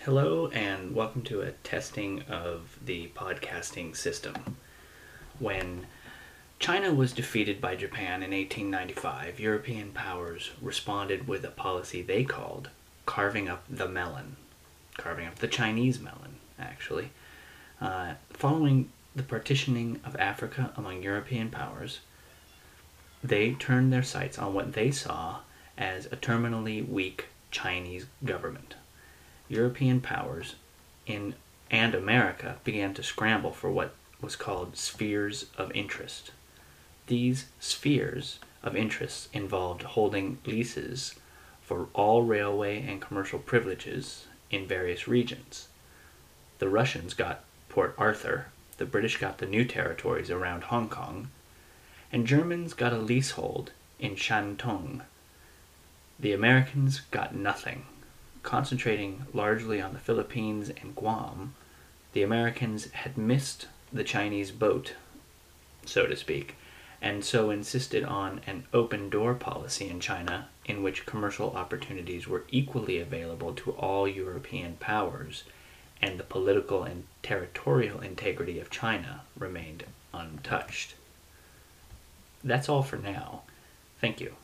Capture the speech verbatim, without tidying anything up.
Hello and welcome to a testing of the podcasting system. When China was defeated by Japan in eighteen ninety-five, European powers responded with a policy they called carving up the melon. Carving up the Chinese melon, actually. Uh, following the partitioning of Africa among European powers, they turned their sights on what they saw as a terminally weak Chinese government. European powers in and America began to scramble for what was called spheres of interest. These spheres of interest involved holding leases for all railway and commercial privileges in various regions. The Russians got Port Arthur, the British got the new territories around Hong Kong, and Germans got a leasehold in Shantung. The Americans got nothing. Concentrating largely on the Philippines and Guam, the Americans had missed the Chinese boat, so to speak, and so insisted on an open-door policy in China in which commercial opportunities were equally available to all European powers, and the political and territorial integrity of China remained untouched. That's all for now. Thank you.